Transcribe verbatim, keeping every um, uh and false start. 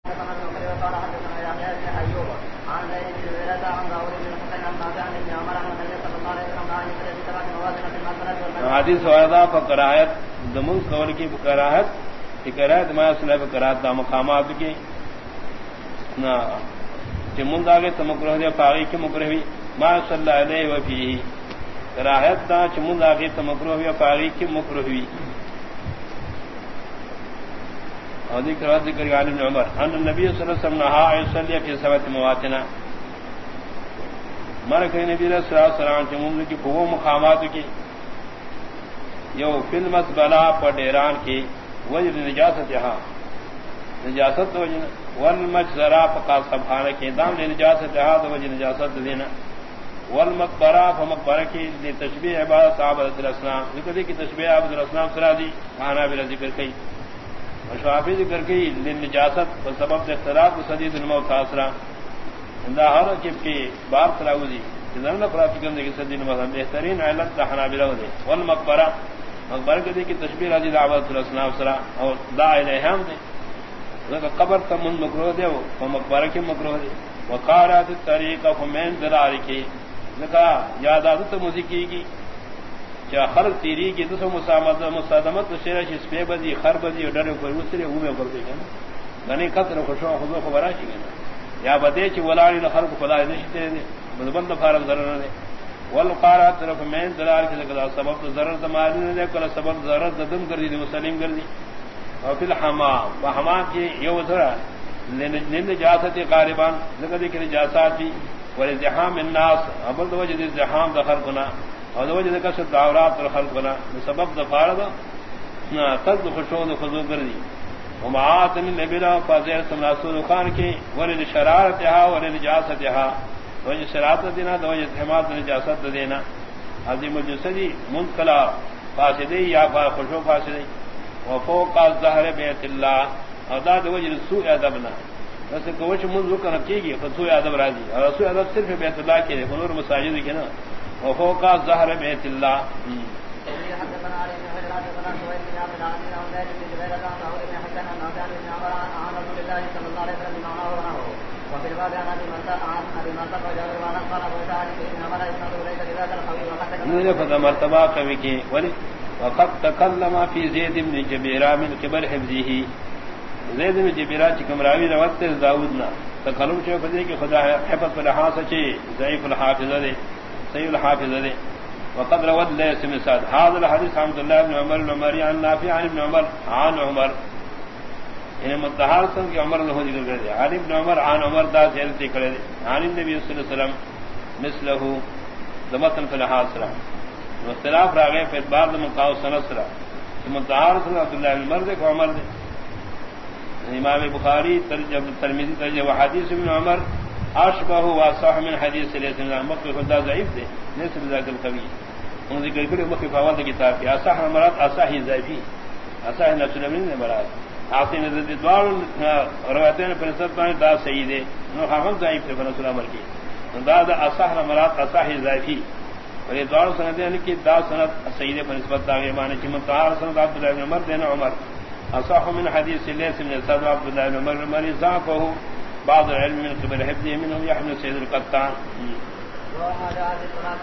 حدیث وردہ فقراہت دمن قول کی فقراہت فقراہت ما صلی فقراہت دا مقامات کی نا چمن داگے تمکرہ دے فاغی کی مکرہوی ما صلی اللہ علیہ وفیہ کراہت دا چمن داگے تمکرہ دے فاغی کی مکرہوی اور ذکر ذکر عن ابن عمر ان النبی صلی اللہ علیہ وسلم نہا یصلی فی سبعۃ مواطن مرک نبی صلی اللہ علیہ وسلم چمن کی وہ مقامات کی یو فل مسبلا پڈیران کی وجر نجاست یہاں نجاست وجن والمجزرا فقا سبحانہ کی دام نے نجاست یہاں تو وجر نجاست دینا والمقبرہ فمقبرہ کی تشبیہ عبادت عبادت الاسلام ذکر کی تشبیہ عبادت الاسلام سرا دی کہنا بھی ذکر کی مشافی ذکر کی للنجاست وسبب اختلاف سدید الموت آسرا اندہ ہر چپ کی بار سراؤ دی جنرل پراپتی کرنے کی سدید الموت بہترین علت دہنا بھی رہو دے والمقبرہ مقبرہ کے دی کی تشبیہ راجی عبادت الاسلام سرا اور دا الہام دے قبر تمن مکروہ دے وہ مقبرہ کی مکروہ دے وقارات الطریقہ فمین دراری کی لکا یادادت موسیقی کی چا خر تیری کی تو مسامت مصادمت شیرش اسپے بدی خر بدی ڈر کوئی اسرے او میں کر دے گا گنے قطر خوشو خذو خبر اشی گا یا بدے چ ولاڑی خر کو خدا نشتے دے بند فارم ضرر دے والقارات طرف میں دلال کے لگا سبب ضرر تمہاری نے دے کلا سبب ضرر دم کر دی مسلم کر دی اور پھر حمام وحمام کی یو ذرا لن جاسات غالبان ذکر دی کہ جاسات بھی والازدحام الناس ابل وجد الزحام دخل گنا اور وجد کثرت دعوات الخلق بنا سبب دفارد نہ تد خشوع خضوع کر دی ومعات من نبینا فاضل سمناسور خان کی ولل شرارتها ولل جاستها وجد شرارت دینا وجد حمات نجاست دینا عظیم الجسدی منقلا فاسدی یا خشوع فاسدی وفوق الظهر بیت اللہ اور داد وجد سوء ادبنا ویسے کوش منذ کر کی گی سوء ادب راضی اور سوء ادب صرف بیت اللہ کے نور مساجد کے نا وفوق الظهر بیت اللہ مرتبہ کبھی کی ولی وقد تکلم فی زید بن جبیرہ من قبل حفظه زید بن جبیرہ چکم راوی روت داؤدنا تکلم چے فدی کہ خدا حفظ پر ہاں سچے ضعیف الحافظ دے صحیح الحافظ دے وقد روت ليس بن سعد هذا الحديث عن عبد الله بن عمر العمري عن نافع عن ابن عمر عن عمر ان متحال سن کہ عمر نے ذکر کر دیا عن ابن عمر عن عمر دا زیادت کرے عن النبي صلی اللہ علیہ وسلم مثله ضمتن في الحاصل واختلاف راغے پھر بعد مقاو سنسرا متحال سن عبد الله بن عمر کو عمر دے امام بخاری ترجمہ ترمذی ترجمہ حدیث ابن عمر اشبہ واصح من حدیث لیکن مکہ خدا ضعیف دے نسب ذاک القوی ان ذکر کرے مکہ فواد کتاب کی اصح مراد اصح ضعیفی اصح نفس الامین نے مراد عاصم نزد دوار روایتیں پر سب میں دا صحیح دے نو ہم ضعیف ہے رسول اللہ کی دا دا اصح مراد اصح ضعیفی اور یہ دوار سند کی دا سند صحیح پر نسبت دا معنی کہ متعار سند عبد الله بن عمر دین عمر اصح من حدیث لیس من صدر عبد الله بن عمر من ضعفه بعض العلم من قبل حفظه منهم يحمل سيد القطان